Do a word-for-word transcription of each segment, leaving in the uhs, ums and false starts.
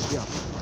Ja.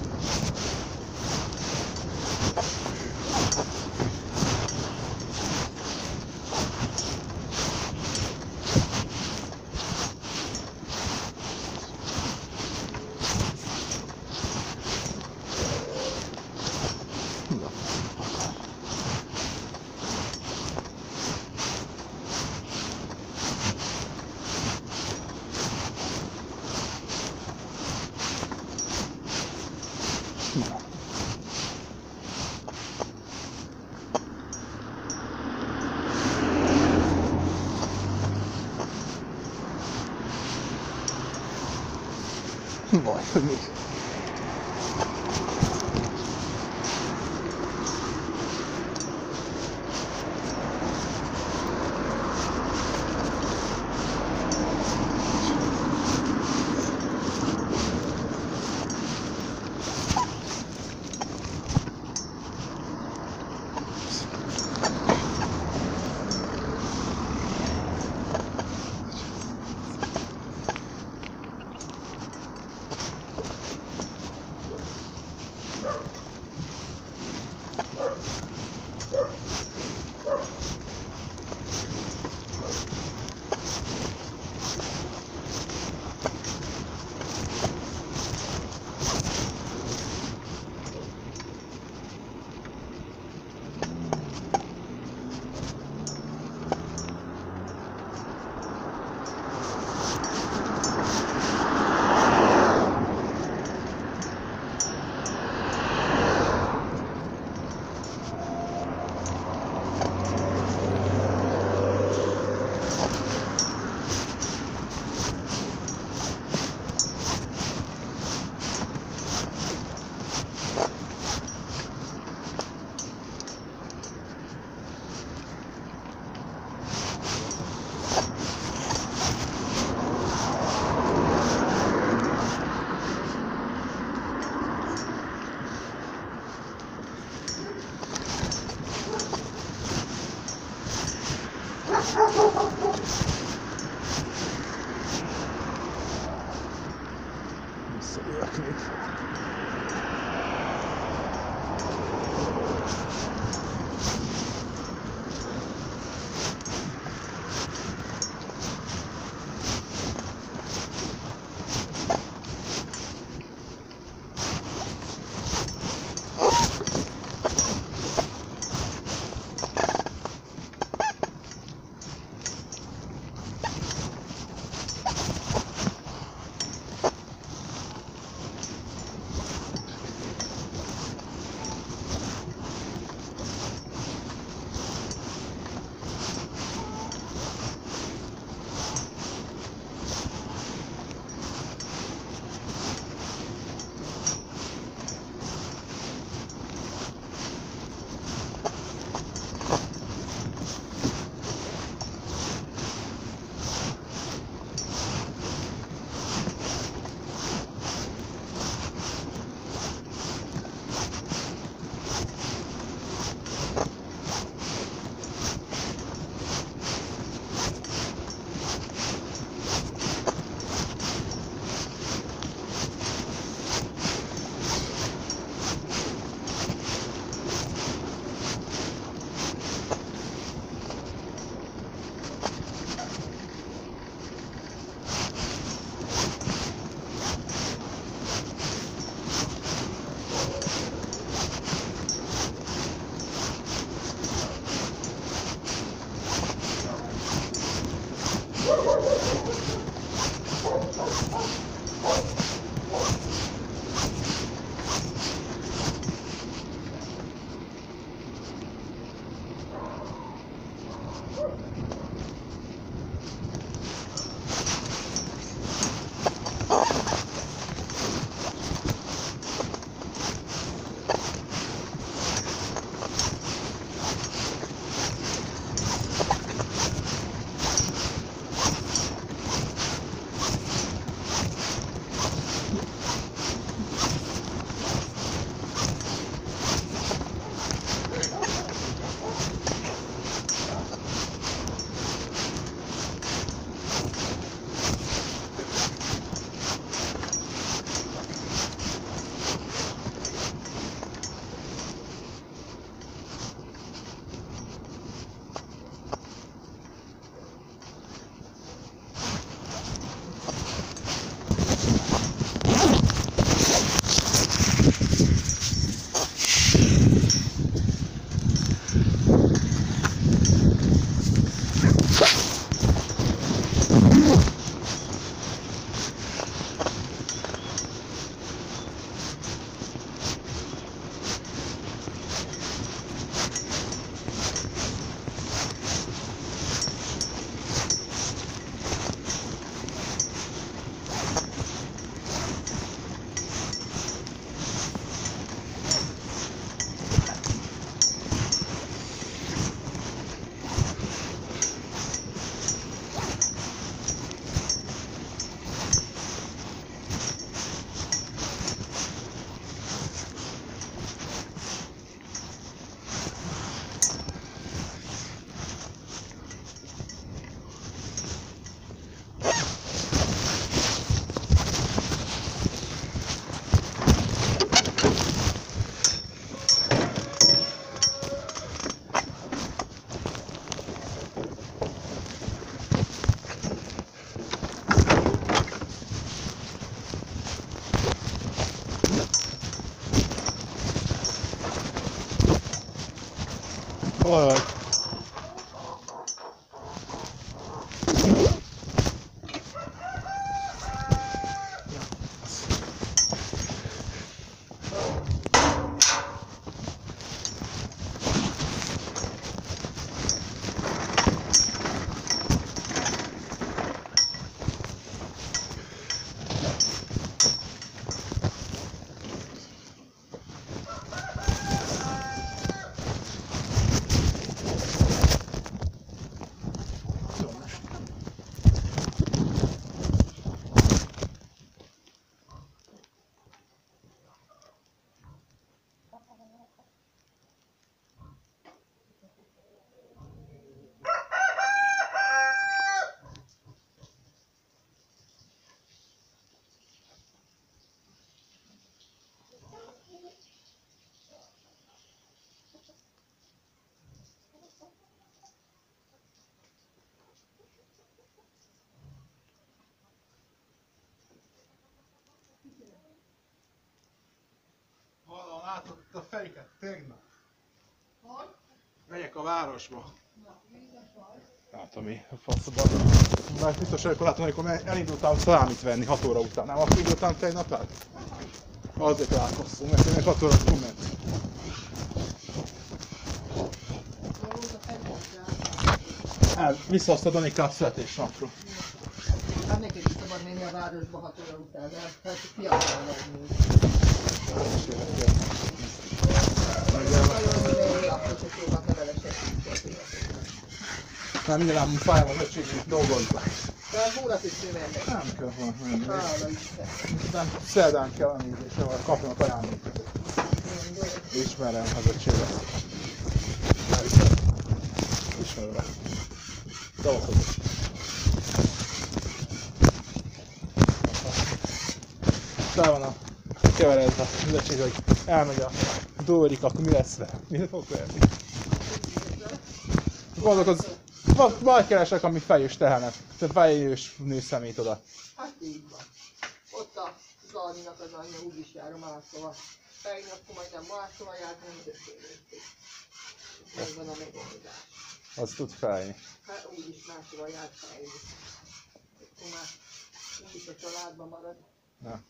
Baj, hogy mi. Visszajövök még. Hol vagy? Hallom, látod a fejüket tegnap. Hogy? Megyek a városba. Látom mi, a faszban. Már biztos vagyok, látom, amikor elindultam szalámit venni hat óra után. Nem, akkor indultam tegnap át? Azért találkoztunk, mert tényleg hat óra ment. El, visszahozta Danikát születésnapról. Hát neked is szabad menni a városba hat óra után, de hát fiatal vagy még. Már minden ám fájban az öcsék dolgoznak. Tehát hónap is mennek. Nem kell menni. Hála Isten. Nem, szerdán kell menni, és kapjanak ajándékot. Ismerem az öcséget. Ismerem. Szavazod. Fel van a keveredve az öcség, hogy elmegy a Dórik, akkor mi lesz vele? Mi fog verni? Gondolkodsz, majd keresek, ami fejős tehenet. Tehát fejős nőszemét oda. Hát így van. Ott a Zalminak az anyja úgyis jár a máshova. Fején akkor majd nem máshova jár, hanem többé. Ez van a megoldás. Az tud fejni. Hát úgyis máshova jár fejni. Akkor már úgyis a családban marad. Ja.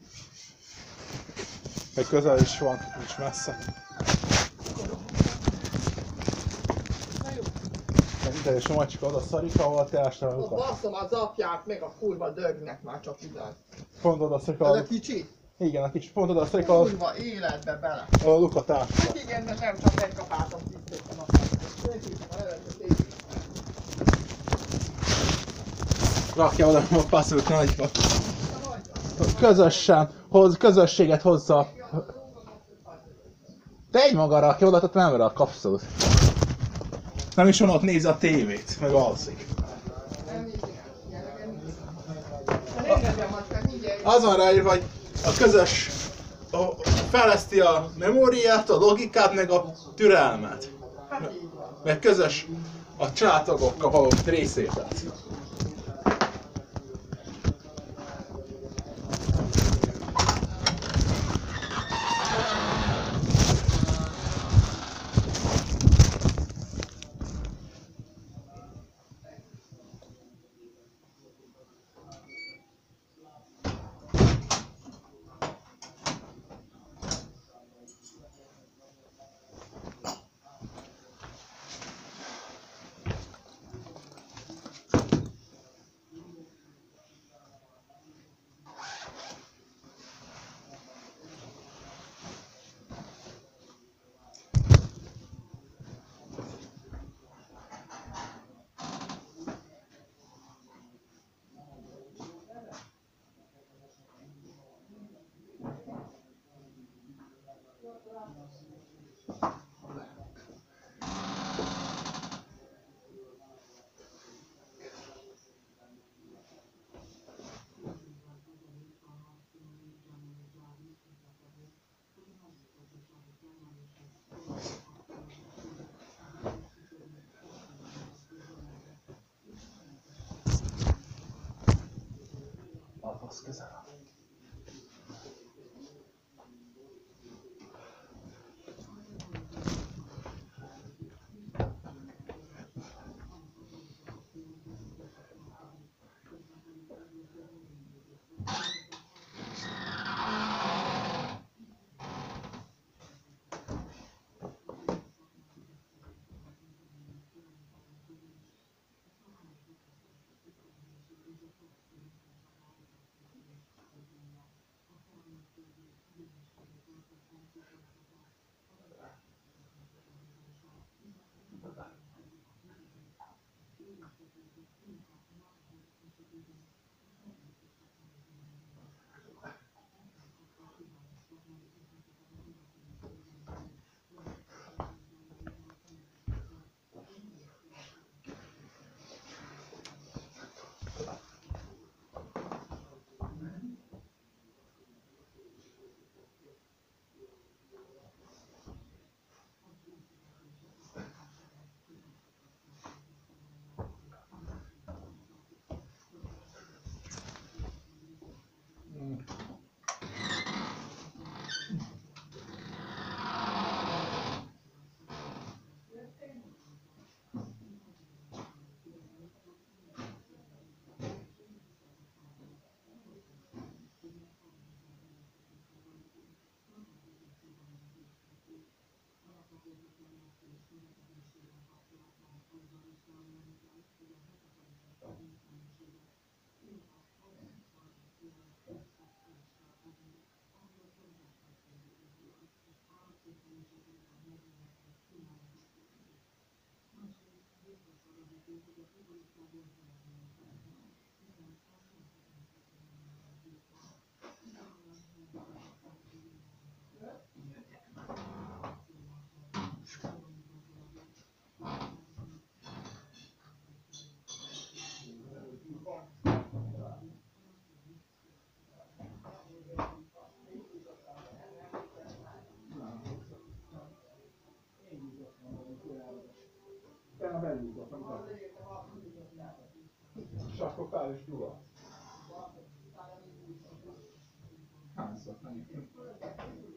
Egy közel is van, nincs messze. De és a macska oda szarik, ahol a teásra Ott basszom az apját, meg a kurva dögnek már csak ugyan. Pont oda szarik, Ez ahol... a kicsi? Igen, a kicsi pont oda szarik, ahol... Kurva életbe bele. Ahol a luka társra. Hát igen, de nem csak megkapáltam tisztéltem a Rakja oda a passzult nagyba. Közösen, hoz, közösséget hozza. Te egy maga rakja oda, tehát nem rak abszolút. Nem is van ott, nézi a tévét, meg alszik. Az van ráírva, hogy a közös a, fejleszti a memóriát, a logikát, meg a türelmet. Meg közös a családtagokkal való részvételt. Az közel. Utána belúgott, és akkor fel is gyulladt. Hányszor?